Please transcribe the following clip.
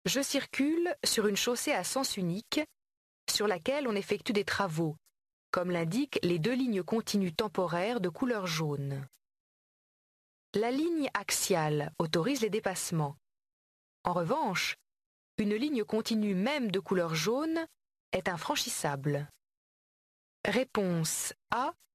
Je circule sur une chaussée à sens unique sur laquelle on effectue des travaux, comme l'indiquent les deux lignes continues temporaires de couleur jaune. La ligne axiale autorise les dépassements. En revanche, une ligne continue même de couleur jaune est infranchissable. Réponse A